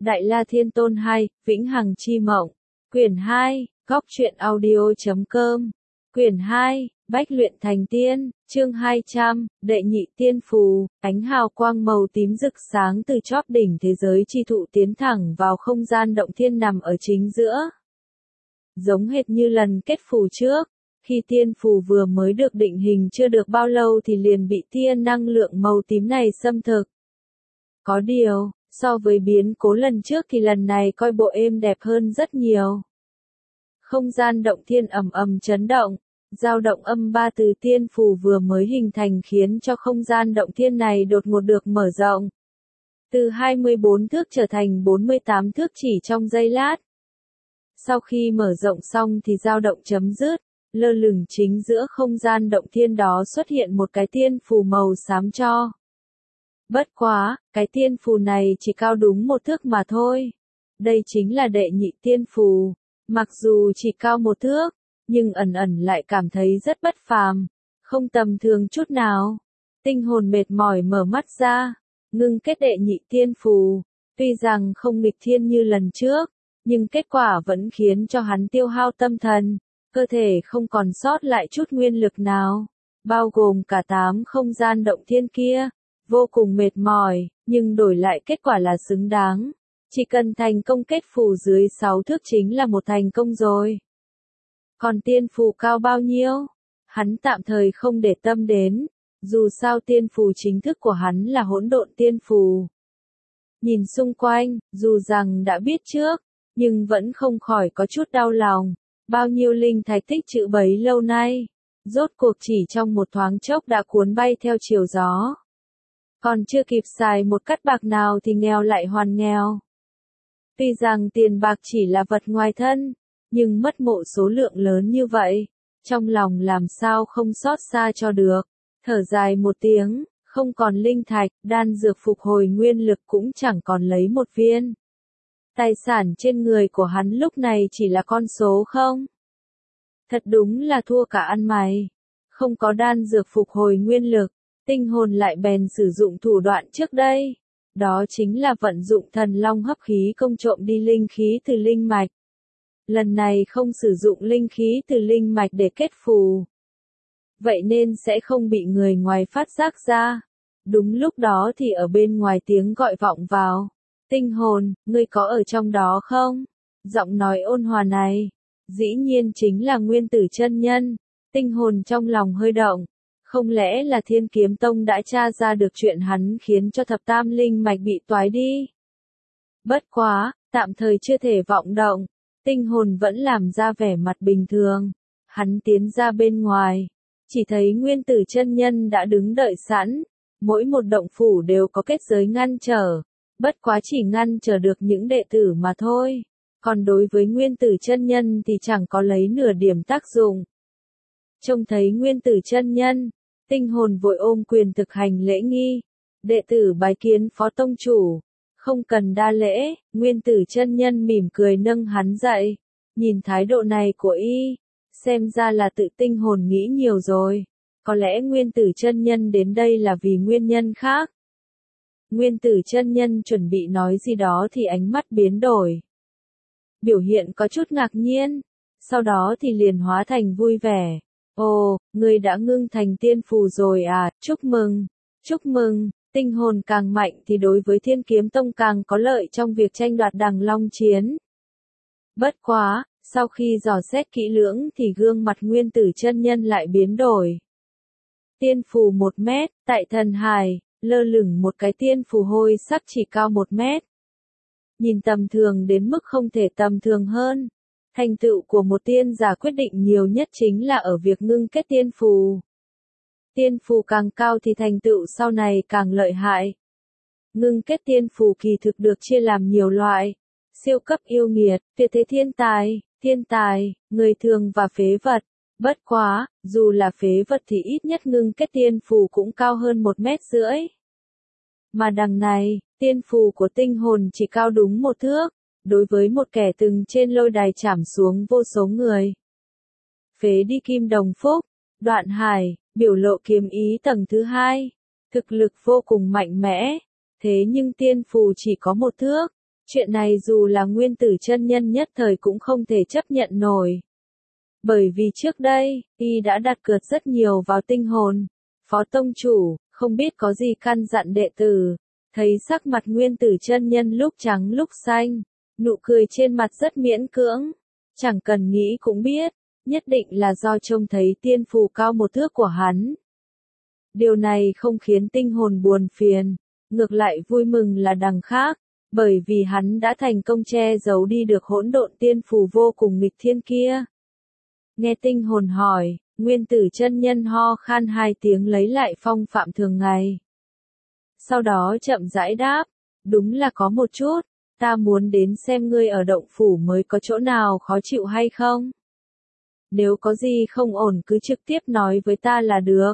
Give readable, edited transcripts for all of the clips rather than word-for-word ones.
Đại La Thiên Tôn 2, Vĩnh Hằng Chi Mộng. Quyển 2, Góc Truyện Audio.com. Quyển 2, Bách Luyện Thành Tiên, chương 200, Đệ Nhị Tiên Phù. Ánh hào quang màu tím rực sáng từ chóp đỉnh thế giới chi thụ tiến thẳng vào không gian động thiên nằm ở chính giữa. Giống hệt như lần kết phù trước, khi tiên phù vừa mới được định hình chưa được bao lâu thì liền bị tia năng lượng màu tím này xâm thực. Có điều, so với biến cố lần trước thì lần này coi bộ êm đẹp hơn rất nhiều. Không gian động thiên ầm ầm chấn động, dao động âm ba từ tiên phù vừa mới hình thành khiến cho không gian động thiên này đột ngột được mở rộng. Từ 24 thước trở thành 48 thước chỉ trong giây lát. Sau khi mở rộng xong thì dao động chấm dứt, lơ lửng chính giữa không gian động thiên đó xuất hiện một cái tiên phù màu xám tro. Bất quá, cái tiên phù này chỉ cao đúng 1 thước mà thôi. Đây chính là đệ nhị tiên phù. Mặc dù chỉ cao 1 thước, nhưng ẩn ẩn lại cảm thấy rất bất phàm, không tầm thường chút nào. Tinh hồn mệt mỏi mở mắt ra, ngưng kết đệ nhị tiên phù. Tuy rằng không nghịch thiên như lần trước, nhưng kết quả vẫn khiến cho hắn tiêu hao tâm thần, cơ thể không còn sót lại chút nguyên lực nào, bao gồm cả 8 không gian động thiên kia. Vô cùng mệt mỏi, nhưng đổi lại kết quả là xứng đáng. Chỉ cần thành công kết phù dưới 6 thước chính là một thành công rồi. Còn tiên phù cao bao nhiêu? Hắn tạm thời không để tâm đến, dù sao tiên phù chính thức của hắn là hỗn độn tiên phù. Nhìn xung quanh, dù rằng đã biết trước, nhưng vẫn không khỏi có chút đau lòng. Bao nhiêu linh thạch tích trữ bấy lâu nay, rốt cuộc chỉ trong một thoáng chốc đã cuốn bay theo chiều gió. Còn chưa kịp xài một cắt bạc nào thì nghèo lại hoàn nghèo. Tuy rằng tiền bạc chỉ là vật ngoài thân, nhưng mất mộ số lượng lớn như vậy, trong lòng làm sao không xót xa cho được. Thở dài một tiếng, không còn linh thạch, đan dược phục hồi nguyên lực cũng chẳng còn lấy một viên. Tài sản trên người của hắn lúc này chỉ là con số không. Thật đúng là thua cả ăn mày. Không có đan dược phục hồi nguyên lực, tinh hồn lại bèn sử dụng thủ đoạn trước đây. Đó chính là vận dụng thần long hấp khí công trộm đi linh khí từ linh mạch. Lần này không sử dụng linh khí từ linh mạch để kết phù. Vậy nên sẽ không bị người ngoài phát giác ra. Đúng lúc đó thì ở bên ngoài tiếng gọi vọng vào. Tinh hồn, ngươi có ở trong đó không? Giọng nói ôn hòa này, dĩ nhiên chính là Nguyên Tử chân nhân. Tinh hồn trong lòng hơi động. Không lẽ là Thiên Kiếm Tông đã tra ra được chuyện hắn khiến cho thập tam linh mạch bị toái đi? Bất quá, tạm thời chưa thể vọng động. Tinh hồn vẫn làm ra vẻ mặt bình thường. Hắn tiến ra bên ngoài, chỉ thấy Nguyên Tử chân nhân đã đứng đợi sẵn. Mỗi một động phủ đều có kết giới ngăn trở. Bất quá chỉ ngăn trở được những đệ tử mà thôi. Còn đối với Nguyên Tử chân nhân thì chẳng có lấy nửa điểm tác dụng. Trông thấy Nguyên Tử chân nhân, tinh hồn vội ôm quyền thực hành lễ nghi. Đệ tử bái kiến phó tông chủ. Không cần đa lễ, Nguyên Tử chân nhân mỉm cười nâng hắn dậy. Nhìn thái độ này của y, xem ra là tự tinh hồn nghĩ nhiều rồi. Có lẽ Nguyên Tử chân nhân đến đây là vì nguyên nhân khác. Nguyên Tử chân nhân chuẩn bị nói gì đó thì ánh mắt biến đổi. Biểu hiện có chút ngạc nhiên, sau đó thì liền hóa thành vui vẻ. Ồ, ngươi đã ngưng thành tiên phù rồi à, chúc mừng, chúc mừng. Tinh hồn càng mạnh thì đối với Thiên Kiếm Tông càng có lợi trong việc tranh đoạt Đằng Long chiến. Bất quá, sau khi dò xét kỹ lưỡng thì gương mặt Nguyên Tử chân nhân lại biến đổi. Tiên phù 1 mét, tại thần hải, lơ lửng một cái tiên phù hôi sắc chỉ cao 1 mét. Nhìn tầm thường đến mức không thể tầm thường hơn. Thành tựu của một tiên giả quyết định nhiều nhất chính là ở việc ngưng kết tiên phù. Tiên phù càng cao thì thành tựu sau này càng lợi hại. Ngưng kết tiên phù kỳ thực được chia làm nhiều loại. Siêu cấp yêu nghiệt, tuyệt thế thiên tài, người thường và phế vật. Bất quá, dù là phế vật thì ít nhất ngưng kết tiên phù cũng cao hơn 1,5 mét. Mà đằng này, tiên phù của tinh hồn chỉ cao đúng 1 thước, đối với một kẻ từng trên lôi đài trảm xuống vô số người. Phế đi Kim Đồng Phúc, Đoạn Hải, biểu lộ kiếm ý tầng thứ 2, thực lực vô cùng mạnh mẽ, thế nhưng tiên phù chỉ có 1 thước, Chuyện này dù là Nguyên Tử chân nhân nhất thời cũng không thể chấp nhận nổi. Bởi vì trước đây, y đã đặt cược rất nhiều vào tinh hồn. Phó tông chủ, không biết có gì căn dặn đệ tử. Thấy sắc mặt Nguyên Tử chân nhân lúc trắng lúc xanh, nụ cười trên mặt rất miễn cưỡng. Chẳng cần nghĩ cũng biết, nhất định là do trông thấy tiên phù cao một thước của hắn. Điều này không khiến tinh hồn buồn phiền, ngược lại vui mừng là đằng khác, bởi vì hắn đã thành công che giấu đi được hỗn độn tiên phù vô cùng nghịch thiên kia. Nghe tinh hồn hỏi, Nguyên Tử chân nhân ho khan 2 tiếng lấy lại phong phạm thường ngày. Sau đó chậm rãi đáp, đúng là có một chút, ta muốn đến xem ngươi ở động phủ mới có chỗ nào khó chịu hay không. Nếu có gì không ổn cứ trực tiếp nói với ta là được.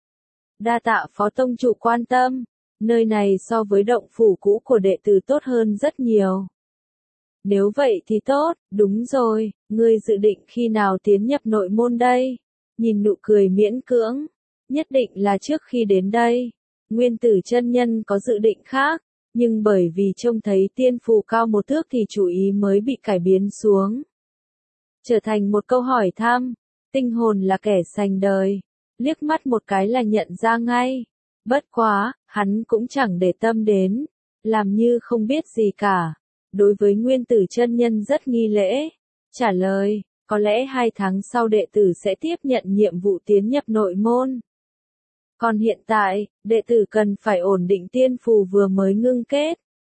Đa tạ phó tông chủ quan tâm, nơi này so với động phủ cũ của đệ tử tốt hơn rất nhiều. Nếu vậy thì tốt, đúng rồi, ngươi dự định khi nào tiến nhập nội môn đây? Nhìn nụ cười miễn cưỡng, nhất định là trước khi đến đây. Nguyên Tử chân nhân có dự định khác, nhưng bởi vì trông thấy tiên phù cao một thước thì chủ ý mới bị cải biến xuống. Trở thành một câu hỏi thăm, tinh hồn là kẻ sành đời, liếc mắt một cái là nhận ra ngay. Bất quá, hắn cũng chẳng để tâm đến, làm như không biết gì cả. Đối với Nguyên Tử chân nhân rất nghi lễ, trả lời, có lẽ 2 tháng sau đệ tử sẽ tiếp nhận nhiệm vụ tiến nhập nội môn. Còn hiện tại, đệ tử cần phải ổn định tiên phù vừa mới ngưng kết.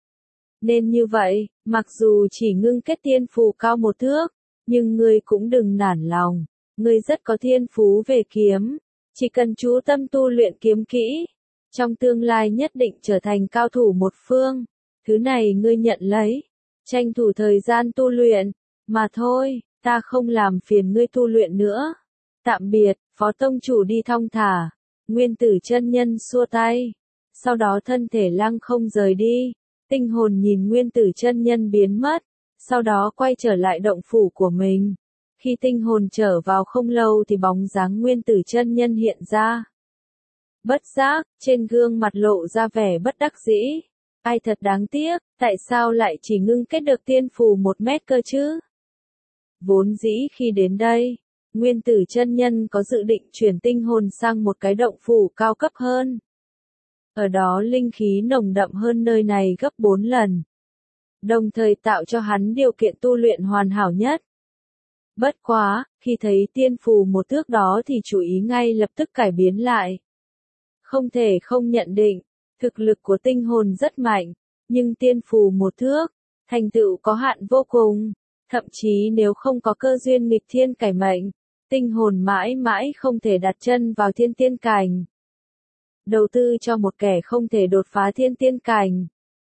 Nên như vậy, mặc dù chỉ ngưng kết tiên phù cao một thước, nhưng ngươi cũng đừng nản lòng, ngươi rất có thiên phú về kiếm, chỉ cần chú tâm tu luyện kiếm kỹ, trong tương lai nhất định trở thành cao thủ một phương. Thứ này ngươi nhận lấy, tranh thủ thời gian tu luyện, mà thôi, ta không làm phiền ngươi tu luyện nữa. Tạm biệt, phó tông chủ đi thong thả. Nguyên Tử chân nhân xua tay, sau đó thân thể lăng không rời đi. Tinh hồn nhìn Nguyên Tử chân nhân biến mất, sau đó quay trở lại động phủ của mình. Khi tinh hồn trở vào không lâu thì bóng dáng Nguyên Tử chân nhân hiện ra. Bất giác, trên gương mặt lộ ra vẻ bất đắc dĩ. Ai thật đáng tiếc, tại sao lại chỉ ngưng kết được tiên phù 1 mét cơ chứ? Vốn dĩ khi đến đây, Nguyên Tử chân nhân có dự định chuyển tinh hồn sang một cái động phủ cao cấp hơn. Ở đó linh khí nồng đậm hơn nơi này gấp 4 lần. Đồng thời tạo cho hắn điều kiện tu luyện hoàn hảo nhất. Bất quá, khi thấy tiên phù 1 thước đó thì chủ ý ngay lập tức cải biến lại. Không thể không nhận định, thực lực của tinh hồn rất mạnh, nhưng tiên phù 1 thước, thành tựu có hạn vô cùng. Thậm chí nếu không có cơ duyên nghịch thiên cải mệnh, tinh hồn mãi mãi không thể đặt chân vào thiên tiên cảnh. Đầu tư cho một kẻ không thể đột phá thiên tiên cảnh.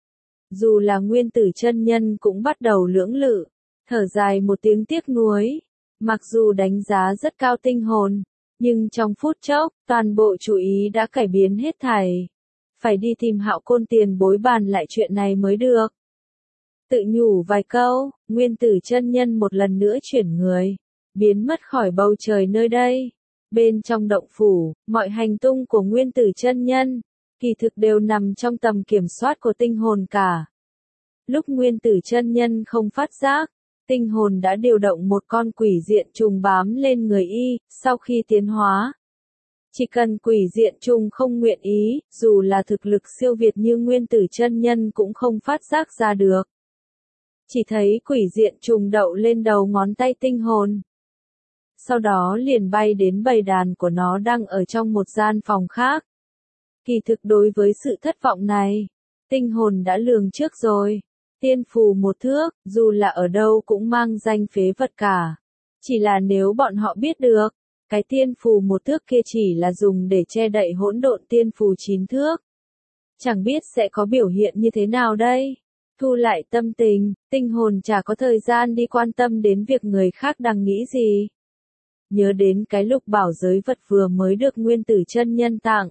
Dù là Nguyên Tử chân nhân cũng bắt đầu lưỡng lự, thở dài một tiếng tiếc nuối. Mặc dù đánh giá rất cao tinh hồn, nhưng trong phút chốc, toàn bộ chủ ý đã cải biến hết thảy. Phải đi tìm Hạo Côn tiền bối bàn lại chuyện này mới được. Tự nhủ vài câu, Nguyên Tử chân nhân một lần nữa chuyển người, biến mất khỏi bầu trời nơi đây. Bên trong động phủ, mọi hành tung của Nguyên Tử chân nhân, kỳ thực đều nằm trong tầm kiểm soát của tinh hồn cả. Lúc Nguyên Tử chân nhân không phát giác, tinh hồn đã điều động một con quỷ diện trùng bám lên người y, sau khi tiến hóa. Chỉ cần quỷ diện trùng không nguyện ý, dù là thực lực siêu việt như Nguyên Tử chân nhân cũng không phát giác ra được. Chỉ thấy quỷ diện trùng đậu lên đầu ngón tay tinh hồn. Sau đó liền bay đến bầy đàn của nó đang ở trong một gian phòng khác. Kỳ thực đối với sự thất vọng này, tinh hồn đã lường trước rồi. Tiên phù 1 thước, dù là ở đâu cũng mang danh phế vật cả. Chỉ là nếu bọn họ biết được, cái tiên phù 1 thước kia chỉ là dùng để che đậy hỗn độn tiên phù 9 thước. Chẳng biết sẽ có biểu hiện như thế nào đây? Thu lại tâm tình, tinh hồn chả có thời gian đi quan tâm đến việc người khác đang nghĩ gì. Nhớ đến cái lục bảo giới vật vừa mới được Nguyên Tử chân nhân tặng.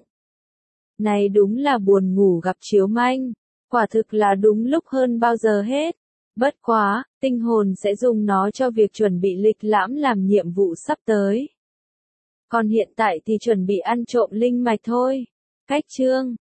Này đúng là buồn ngủ gặp chiếu manh, quả thực là đúng lúc hơn bao giờ hết. Bất quá, tinh hồn sẽ dùng nó cho việc chuẩn bị lịch lãm làm nhiệm vụ sắp tới. Còn hiện tại thì chuẩn bị ăn trộm linh mạch thôi. Cách chương